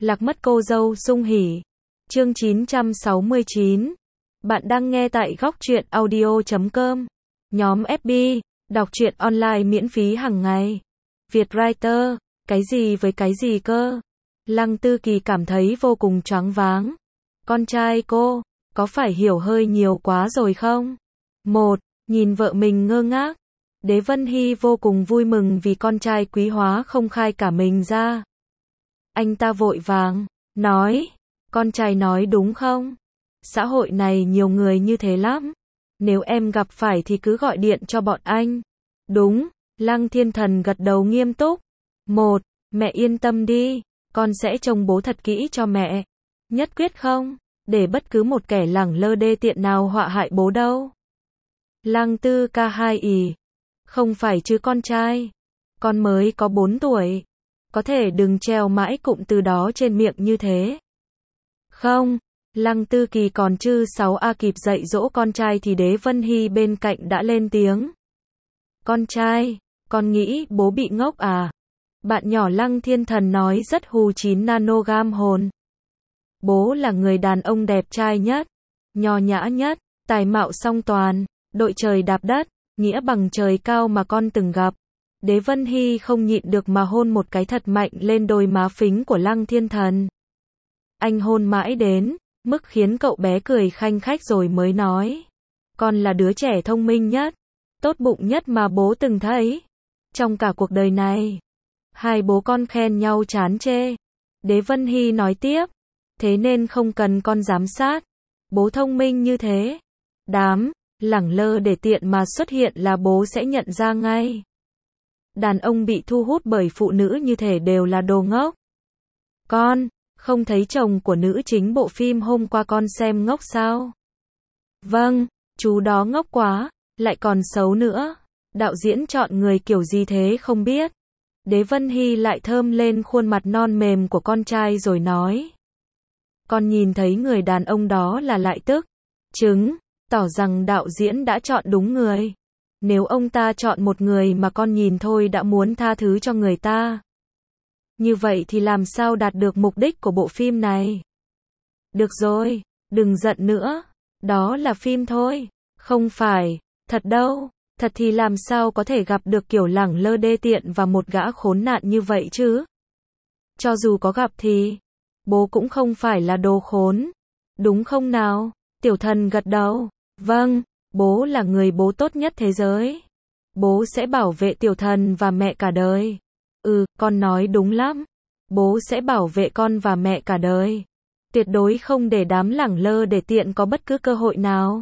Lạc mất cô dâu sung hỉ. Chương 969. Bạn đang nghe tại góc truyện audio.com. Nhóm FB, đọc truyện online miễn phí hàng ngày. Vietwriter, cái gì với cái gì cơ? Lăng Tư Kỳ cảm thấy vô cùng choáng váng. Con trai cô, có phải hiểu hơi nhiều quá rồi không? Nhìn vợ mình ngơ ngác. Đế Vân Hy vô cùng vui mừng vì con trai quý hóa không khai cả mình ra. Anh ta vội vàng, nói, con trai nói đúng không? Xã hội này nhiều người như thế lắm. Nếu em gặp phải thì cứ gọi điện cho bọn anh. Đúng, Lăng Thiên Thần gật đầu nghiêm túc. Mẹ yên tâm đi, con sẽ trông bố thật kỹ cho mẹ. Nhất quyết không, để bất cứ một kẻ lẳng lơ đê tiện nào họa hại bố đâu. Lăng Tư ca hai ì. Không phải chứ con trai. Con mới có 4 tuổi. Có thể đừng treo mãi cụm từ đó trên miệng như thế. Không, Lăng Tư Kỳ còn chưa 6A kịp dạy dỗ con trai thì Đế Vân Hy bên cạnh đã lên tiếng. Con trai, con nghĩ bố bị ngốc à? Bạn nhỏ Lăng Thiên Thần nói rất hù 9 nanogam hồn. Bố là người đàn ông đẹp trai nhất, nho nhã nhất, tài mạo song toàn, đội trời đạp đất, nghĩa bằng trời cao mà con từng gặp. Đế Vân Hy không nhịn được mà hôn một cái thật mạnh lên đôi má phính của Lăng Thiên Thần. Anh hôn mãi đến mức khiến cậu bé cười khanh khách rồi mới nói. Con là đứa trẻ thông minh nhất, tốt bụng nhất mà bố từng thấy. Trong cả cuộc đời này. Hai bố con khen nhau chán chê. Đế Vân Hy nói tiếp. Thế nên không cần con giám sát. Bố thông minh như thế. Đám lẳng lơ để tiện mà xuất hiện là bố sẽ nhận ra ngay. Đàn ông bị thu hút bởi phụ nữ như thể đều là đồ ngốc. Con không thấy chồng của nữ chính bộ phim hôm qua con xem ngốc sao? Vâng, chú đó ngốc quá, lại còn xấu nữa. Đạo diễn chọn người kiểu gì thế không biết. Đế Vân Hy lại thơm lên khuôn mặt non mềm của con trai rồi nói. Con nhìn thấy người đàn ông đó là lại tức. Tỏ rằng đạo diễn đã chọn đúng người. Nếu ông ta chọn một người mà con nhìn thôi đã muốn tha thứ cho người ta. Như vậy thì làm sao đạt được mục đích của bộ phim này? Được rồi, đừng giận nữa. Đó là phim thôi. Không phải, thật đâu. Thật thì làm sao có thể gặp được kiểu lẳng lơ đê tiện và một gã khốn nạn như vậy chứ? Cho dù có gặp thì, bố cũng không phải là đồ khốn. Đúng không nào? Tiểu Thần gật đầu. Vâng, bố là người bố tốt nhất thế giới. Bố sẽ bảo vệ Tiểu Thần và mẹ cả đời. Con nói đúng lắm. Bố sẽ bảo vệ con và mẹ cả đời. Tuyệt đối không để đám lẳng lơ để tiện có bất cứ cơ hội nào.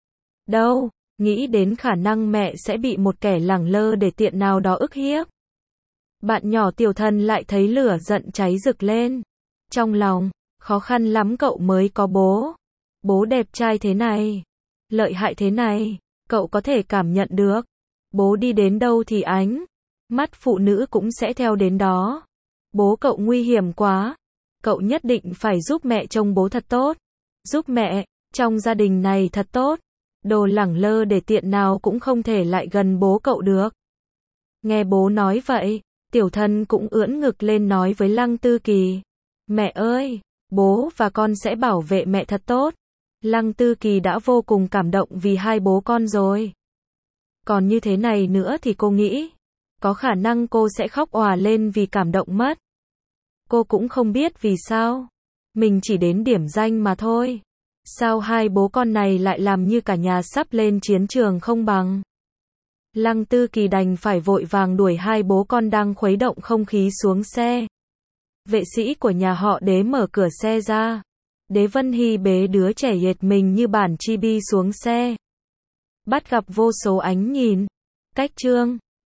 Đâu, nghĩ đến khả năng mẹ sẽ bị một kẻ lẳng lơ để tiện nào đó ức hiếp. Bạn nhỏ Tiểu Thần lại thấy lửa giận cháy rực lên. Trong lòng, khó khăn lắm cậu mới có bố. Bố đẹp trai thế này. Lợi hại thế này, cậu có thể cảm nhận được. Bố đi đến đâu thì ánh mắt phụ nữ cũng sẽ theo đến đó. Bố cậu nguy hiểm quá. Cậu nhất định phải giúp mẹ trông bố thật tốt. Giúp mẹ, trong gia đình này thật tốt. Đồ lẳng lơ để tiện nào cũng không thể lại gần bố cậu được. Nghe bố nói vậy, Tiểu Thần cũng ưỡn ngực lên nói với Lăng Tư Kỳ. Mẹ ơi, bố và con sẽ bảo vệ mẹ thật tốt. Lăng Tư Kỳ đã vô cùng cảm động vì hai bố con rồi. Còn như thế này nữa thì cô nghĩ, có khả năng cô sẽ khóc òa lên vì cảm động mất. Cô cũng không biết vì sao. Mình chỉ đến điểm danh mà thôi. Sao hai bố con này lại làm như cả nhà sắp lên chiến trường không bằng. Lăng Tư Kỳ đành phải vội vàng đuổi hai bố con đang khuấy động không khí xuống xe. Vệ sĩ của nhà họ Đế mở cửa xe ra. Đế Vân Hy bế đứa trẻ nhiệt mình như bản chibi xuống xe. Bắt gặp vô số ánh nhìn. Cách chương